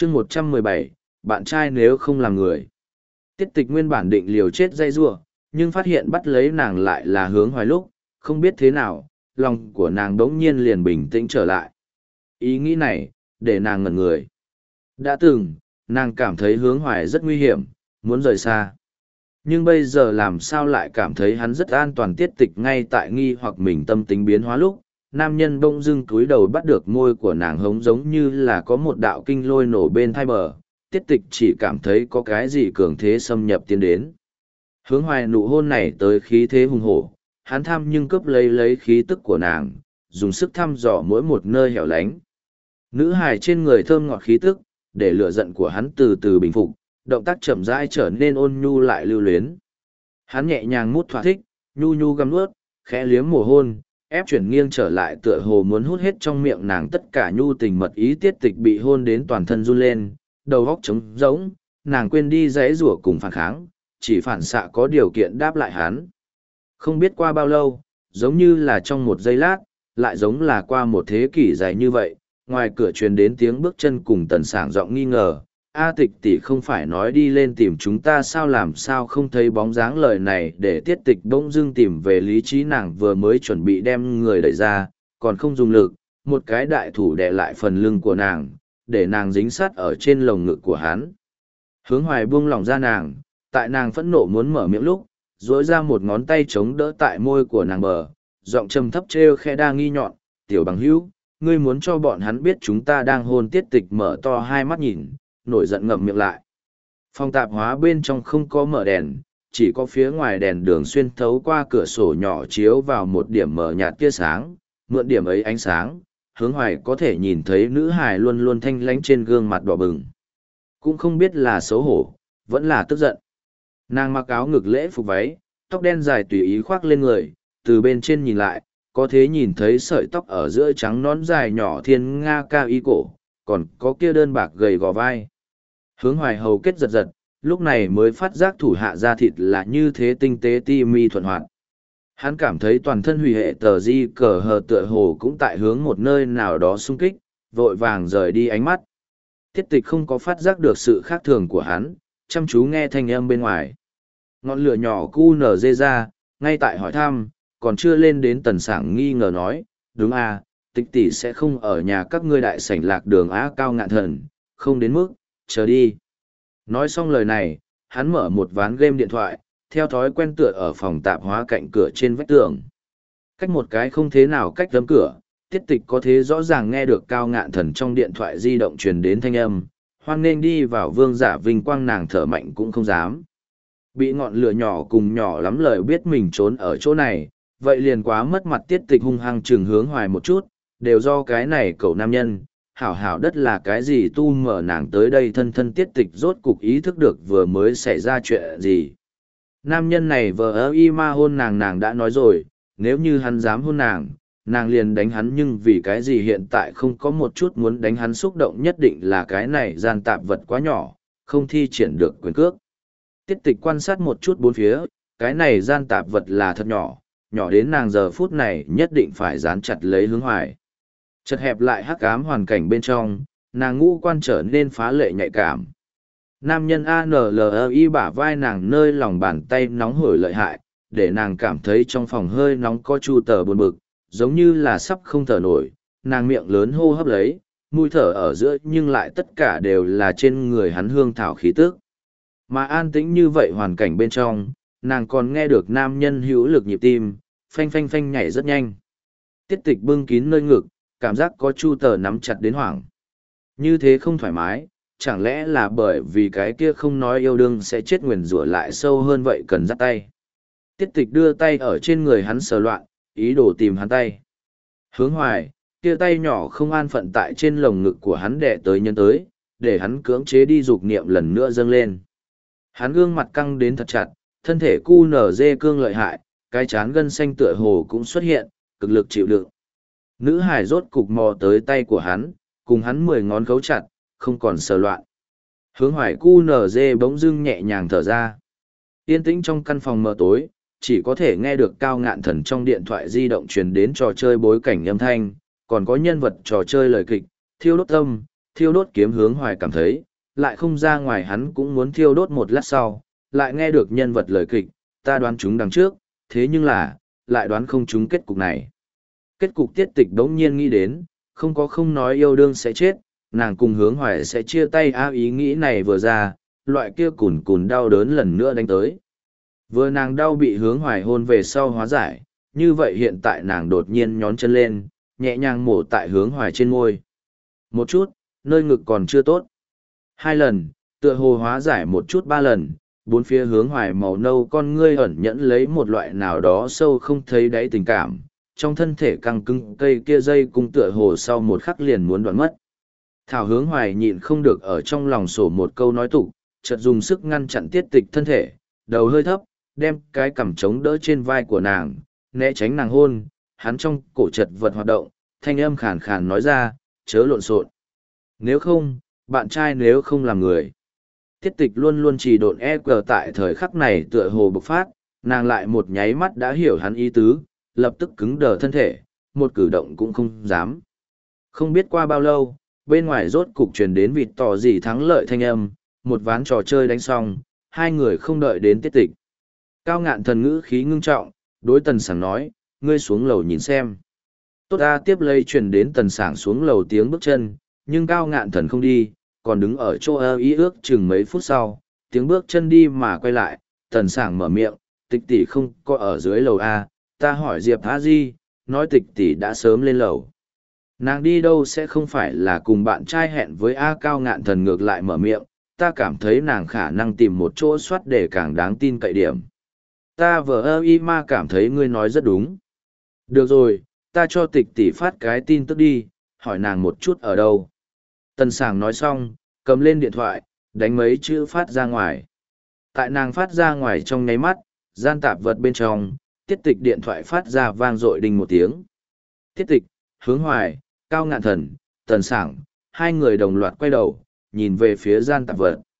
chương 117, bạn trai nếu không làm người. Tiết tịch nguyên bản định liều chết dây giụa, nhưng phát hiện bắt lấy nàng lại là Hướng Hoài lúc, không biết thế nào, lòng của nàng đống nhiên liền bình tĩnh trở lại. Ý nghĩ này, để nàng ngẩn người. Đã từng, nàng cảm thấy Hướng Hoài rất nguy hiểm, muốn rời xa. Nhưng bây giờ làm sao lại cảm thấy hắn rất an toàn. Tiết tịch ngay tại nghi hoặc mình tâm tính biến hóa lúc, nam nhân bỗng dưng cúi đầu bắt được môi của nàng hống giống như là có một đạo kinh lôi nổ bên thai bờ. Tiết tịch chỉ cảm thấy có cái gì cường thế xâm nhập tiến đến. Hướng Hoài nụ hôn này tới khí thế hùng hổ, hắn tham nhưng cướp lấy khí tức của nàng, dùng sức thăm dò mỗi một nơi hẻo lánh. Nữ hài trên người thơm ngọt khí tức, để lửa giận của hắn từ từ bình phục, động tác chậm rãi trở nên ôn nhu lại lưu luyến. Hắn nhẹ nhàng mút thỏa thích, nhu nhu găm nuốt, khẽ liếm mồ hôn, ép chuyển nghiêng trở lại tựa hồ muốn hút hết trong miệng nàng tất cả nhu tình mật ý. Tiết tịch bị hôn đến toàn thân run lên, đầu óc trống rỗng, nàng quên đi giãy giụa cùng phản kháng, chỉ phản xạ có điều kiện đáp lại hắn. Không biết qua bao lâu, giống như là trong một giây lát, lại giống là qua một thế kỷ dài như vậy, ngoài cửa truyền đến tiếng bước chân cùng Tần Sảng giọng nghi ngờ. A Tịch tỷ không phải nói đi lên tìm chúng ta sao, làm sao không thấy bóng dáng. Lời này để Tiết tịch bỗng dưng tìm về lý trí. Nàng vừa mới chuẩn bị đem người đẩy ra, còn không dùng lực, một cái đại thủ đè lại phần lưng của nàng, để nàng dính sát ở trên lồng ngực của hắn. Hướng Hoài buông lỏng ra nàng, tại nàng phẫn nộ muốn mở miệng lúc, duỗi ra một ngón tay chống đỡ tại môi của nàng bờ, giọng trầm thấp trêu khe đa nghi nhọn, tiểu bằng hữu, ngươi muốn cho bọn hắn biết chúng ta đang hôn. Tiết tịch mở to hai mắt nhìn, nổi giận ngậm miệng lại. Phòng tạp hóa bên trong không có mở đèn, chỉ có phía ngoài đèn đường xuyên thấu qua cửa sổ nhỏ chiếu vào một điểm mờ nhạt tia sáng. Mượn điểm ấy ánh sáng, Hướng Hoài có thể nhìn thấy nữ hài luôn luôn thanh lãnh trên gương mặt đỏ bừng. Cũng không biết là xấu hổ, vẫn là tức giận. Nàng mặc áo ngực lễ phục váy, tóc đen dài tùy ý khoác lên người, từ bên trên nhìn lại, có thể nhìn thấy sợi tóc ở giữa trắng nón dài nhỏ thiên nga cao y cổ, còn có kia đơn bạc gầy gò vai. Hướng Hoài hầu kết giật giật, lúc này mới phát giác thủ hạ da thịt là như thế tinh tế ti mi thuận hoạt. Hắn cảm thấy toàn thân hủy hệ tờ di cờ hờ tựa hồ cũng tại hướng một nơi nào đó xung kích, vội vàng rời đi ánh mắt. Tiết tịch không có phát giác được sự khác thường của hắn, chăm chú nghe thanh âm bên ngoài. Ngọn lửa nhỏ cu nở dê ra, ngay tại hỏi thăm, còn chưa lên đến. Tần Sảng nghi ngờ nói, đúng à, tịch tỷ sẽ không ở nhà các ngươi đại sảnh Lạc Đường Á Cao Ngạn Thần, không đến mức, chờ đi. Nói xong lời này, hắn mở một ván game điện thoại, theo thói quen tựa ở phòng tạp hóa cạnh cửa trên vách tường. Cách một cái không thế nào cách tấm cửa, Tiết tịch có thế rõ ràng nghe được Cao Ngạn Thần trong điện thoại di động truyền đến thanh âm, hoan nên đi vào vương giả vinh quang. Nàng thở mạnh cũng không dám. Bị ngọn lửa nhỏ cùng nhỏ lắm lời biết mình trốn ở chỗ này, vậy liền quá mất mặt. Tiết tịch hung hăng trừng Hướng Hoài một chút, đều do cái này cậu nam nhân, hảo hảo đất là cái gì tu mở nàng tới đây. Thân Tiết tịch rốt cục ý thức được vừa mới xảy ra chuyện gì. Nam nhân này vờ ơ y ma hôn nàng, nàng đã nói rồi, nếu như hắn dám hôn nàng, nàng liền đánh hắn. Nhưng vì cái gì hiện tại không có một chút muốn đánh hắn xúc động? Nhất định là cái này gian tạp vật quá nhỏ, không thi triển được quyền cước. Tiết tịch quan sát một chút bốn phía, cái này gian tạp vật là thật nhỏ, nhỏ đến nàng giờ phút này nhất định phải dán chặt lấy Hướng Hoài. Chật hẹp lại hắc ám hoàn cảnh bên trong, nàng ngũ quan trở nên phá lệ nhạy cảm. Nam nhân ANLI bả vai nàng nơi lòng bàn tay nóng hổi lợi hại, để nàng cảm thấy trong phòng hơi nóng có chu tờ buồn bực, giống như là sắp không thở nổi. Nàng miệng lớn hô hấp lấy, mùi thở ở giữa nhưng lại tất cả đều là trên người hắn hương thảo khí tức. Mà an tĩnh như vậy hoàn cảnh bên trong, nàng còn nghe được nam nhân hữu lực nhịp tim, phanh phanh phanh nhảy rất nhanh. Tiết tịch bưng kín nơi ngực, cảm giác có chu tờ nắm chặt đến hoảng. Như thế không thoải mái, chẳng lẽ là bởi vì cái kia không nói yêu đương sẽ chết nguyền rủa lại sâu hơn vậy, cần dắt tay. Tiết tịch đưa tay ở trên người hắn sờ loạn, ý đồ tìm hắn tay. Hướng Hoài, kia tay nhỏ không an phận tại trên lồng ngực của hắn đè tới nhân tới, để hắn cưỡng chế đi dục niệm lần nữa dâng lên. Hắn gương mặt căng đến thật chặt, thân thể cu nở dê cương lợi hại, cái chán gân xanh tựa hồ cũng xuất hiện, cực lực chịu đựng. Nữ hải rốt cục mò tới tay của hắn, cùng hắn 10 ngón khấu chặt, không còn sờ loạn. Hướng Hoài cu nở dê bỗng dưng nhẹ nhàng thở ra. Yên tĩnh trong căn phòng mờ tối, chỉ có thể nghe được Cao Ngạn Thần trong điện thoại di động truyền đến trò chơi bối cảnh âm thanh, còn có nhân vật trò chơi lời kịch, thiêu đốt tâm, thiêu đốt kiếm hướng hoài cảm thấy, lại không ra ngoài hắn cũng muốn thiêu đốt một lát sau, lại nghe được nhân vật lời kịch, ta đoán chúng đằng trước, thế nhưng là, lại đoán không chúng kết cục này. Kết cục tiết tịch đống nhiên nghĩ đến, không nói yêu đương sẽ chết, nàng cùng hướng hoài sẽ chia tay ý nghĩ này vừa ra, loại kia cùn cùn đau đớn lần nữa đánh tới. Vừa nàng đau bị hướng hoài hôn về sau hóa giải, như vậy hiện tại nàng đột nhiên nhón chân lên, nhẹ nhàng mổ tại hướng hoài trên môi. Một chút, nơi ngực còn chưa tốt. 2 lần, tựa hồ hóa giải một chút 3 lần, bốn phía hướng hoài màu nâu con ngươi ẩn nhẫn lấy một loại nào đó sâu không thấy đáy tình cảm, trong thân thể căng cứng cây kia dây cung tựa hồ sau một khắc liền muốn đoạn mất. Thảo hướng hoài nhịn không được ở trong lòng sổ một câu nói tục, chợt dùng sức ngăn chặn tiết tịch thân thể, đầu hơi thấp, đem cái cằm chống đỡ trên vai của nàng, né tránh nàng hôn, hắn trong cổ chật vật hoạt động, thanh âm khàn khàn nói ra, chớ lộn xộn. Nếu không, bạn trai nếu không làm người. Tiết tịch luôn luôn trì độn tại thời khắc này tựa hồ bộc phát, nàng lại một nháy mắt đã hiểu hắn ý tứ, lập tức cứng đờ thân thể, một cử động cũng không dám. Không biết qua bao lâu, bên ngoài rốt cục truyền đến vịt tỏ gì thắng lợi thanh âm, một ván trò chơi đánh xong, hai người không đợi đến tiết tịch. Cao ngạn thần ngữ khí ngưng trọng, đối tần sảng nói, ngươi xuống lầu nhìn xem. Tốt ta tiếp lấy truyền đến tần sảng xuống lầu tiếng bước chân, nhưng cao ngạn thần không đi, còn đứng ở chỗ ý ước chừng mấy phút sau, tiếng bước chân đi mà quay lại, tần sảng mở miệng, tịch tỷ không có ở dưới lầu A, ta hỏi Diệp Á Di, nói tịch tỷ đã sớm lên lầu. Nàng đi đâu sẽ không phải là cùng bạn trai hẹn với A cao ngạn thần ngược lại mở miệng, ta cảm thấy nàng khả năng tìm một chỗ soát để càng đáng tin cậy điểm. Ta vờ y ma cảm thấy ngươi nói rất đúng. Được rồi, ta cho tịch tỷ phát cái tin tức đi, hỏi nàng một chút ở đâu. Tần sảng nói xong, cầm lên điện thoại, đánh mấy chữ phát ra ngoài. Tại nàng phát ra ngoài trong nháy mắt, gian tạp vật bên trong, tiết tịch điện thoại phát ra vang dội đinh một tiếng. Tiết tịch, hướng hoài, cao ngạn thần, tần sảng, hai người đồng loạt quay đầu, nhìn về phía gian tạp vật.